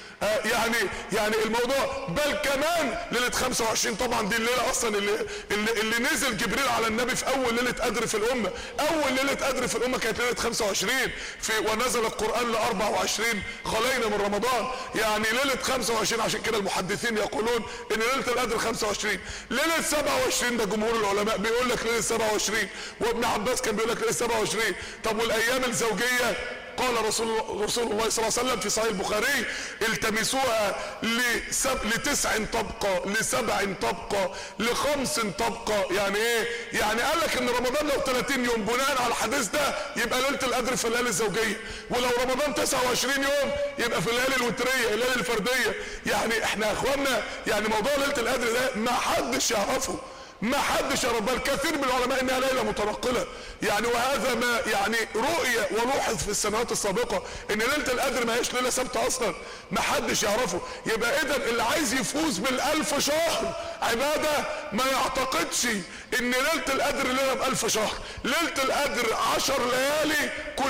يعني الموضوع بل كمان ليله 25 طبعا دي الليله اصلا اللي نزل جبريل على النبي في اول ليله قدر في الامه. اول ليله قدر في الامه كانت ليله 25 ونزل القران ل 24 خلينا من رمضان، يعني ليله 25. عشان كده المحدثين يقولون ان ليله القدر 25. ليله 27 ده جمهور العلماء بيقول لك ليله 27، وابن عباس كان بيقول لك ليله 27. طب والايام الزوجيه قال رسول الله صلى الله عليه وسلم في صحيح البخاري التمسوها لتسع طبقة، لسبع طبقة، لخمس طبقة. يعني ايه؟ يعني قال لك ان رمضان لو 30 يوم بناء على الحديث ده يبقى ليلة القدر في الليالي الزوجية، ولو رمضان 29 يوم يبقى في الليالي الوترية، الليالي الفردية. يعني احنا يا اخوانا يعني موضوع ليلة القدر ده ما حدش يعرفه، ما حدش يعرف، بل كثير من العلماء انها ليله متنقله يعني، وهذا ما يعني رؤيه ولوحظ في السنوات السابقه ان ليله القدر ما هيش ليله ثابته اصلا، ما حدش يعرفه. يبقى اذا اللي عايز يفوز بالالف شهر عباده ما يعتقدش ان ليله القدر ليله ب1000 شهر. ليله القدر 10 ليالي،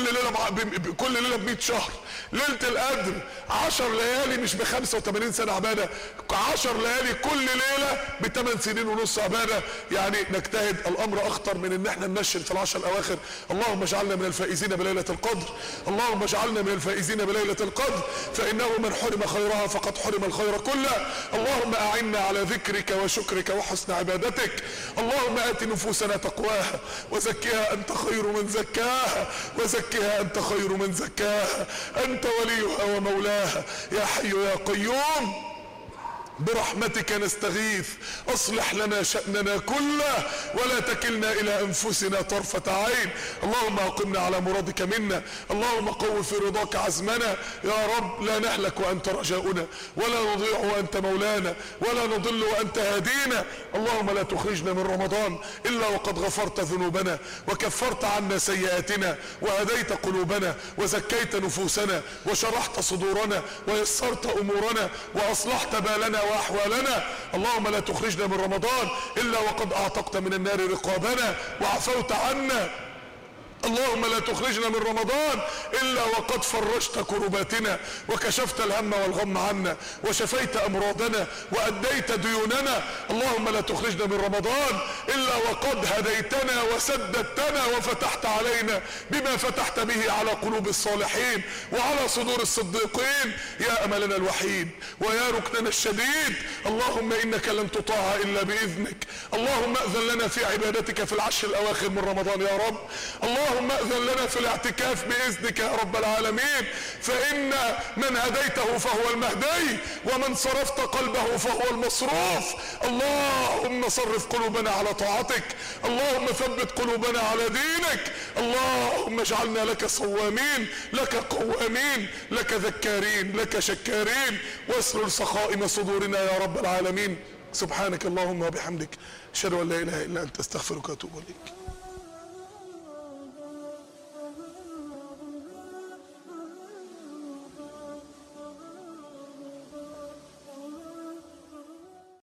كل ليله ب100 شهر. ليله القدر 10 ليالي مش ب85 سنه عباده، 10 ليالي كل ليله ب8 سنين ونص عباده. يعني نجتهد، الامر اخطر من ان احنا ننشن في العشر الاواخر. اللهم اجعلنا من الفائزين بليله القدر، اللهم اجعلنا من الفائزين بليله القدر، فانه من حرم خيرها فقد حرم الخير كله. اللهم اعنا على ذكرك وشكرك وحسن عبادتك. اللهم ات نفوسنا تقواها وزكها انت خير من زكاها، وزكها انت خير من زكاها، انت وليها ومولاها. يا حي يا قيوم برحمتك نستغيث، اصلح لنا شأننا كله ولا تكلنا الى انفسنا طرفة عين. اللهم اقمنا على مرادك منا، اللهم قو في رضاك عزمنا يا رب. لا نهلك وانت رجاؤنا، ولا نضيع وانت مولانا، ولا نضل وانت هادينا. اللهم لا تخرجنا من رمضان الا وقد غفرت ذنوبنا وكفرت عنا سيئاتنا وهديت قلوبنا وزكيت نفوسنا وشرحت صدورنا ويسرت امورنا واصلحت بالنا واحوالنا. اللهم لا تخرجنا من رمضان الا وقد اعتقت من النار رقابنا وعفوت عنا. اللهم لا تخرجنا من رمضان الا وقد فرجت كرباتنا وكشفت الهم والغم عنا وشفيت امراضنا واديت ديوننا. اللهم لا تخرجنا من رمضان الا وقد هديتنا وسددتنا وفتحت علينا بما فتحت به على قلوب الصالحين وعلى صدور الصديقين. يا املنا الوحيد ويا ركننا الشديد، اللهم انك لن تطاع الا باذنك. اللهم اذن لنا في عبادتك في العشر الاواخر من رمضان يا رب. اللهم اذن لنا في الاعتكاف باذنك يا رب العالمين، فان من هديته فهو المهدي ومن صرفت قلبه فهو المصروف. اللهم صرف قلوبنا على طاعتك، اللهم ثبت قلوبنا على دينك. اللهم اجعلنا لك صوامين، لك قوامين، لك ذكارين، لك شكارين، واسلل سخائم صدورنا يا رب العالمين. سبحانك اللهم وبحمدك، اشهد ان لا اله الا انت، استغفرك واتوب اليك.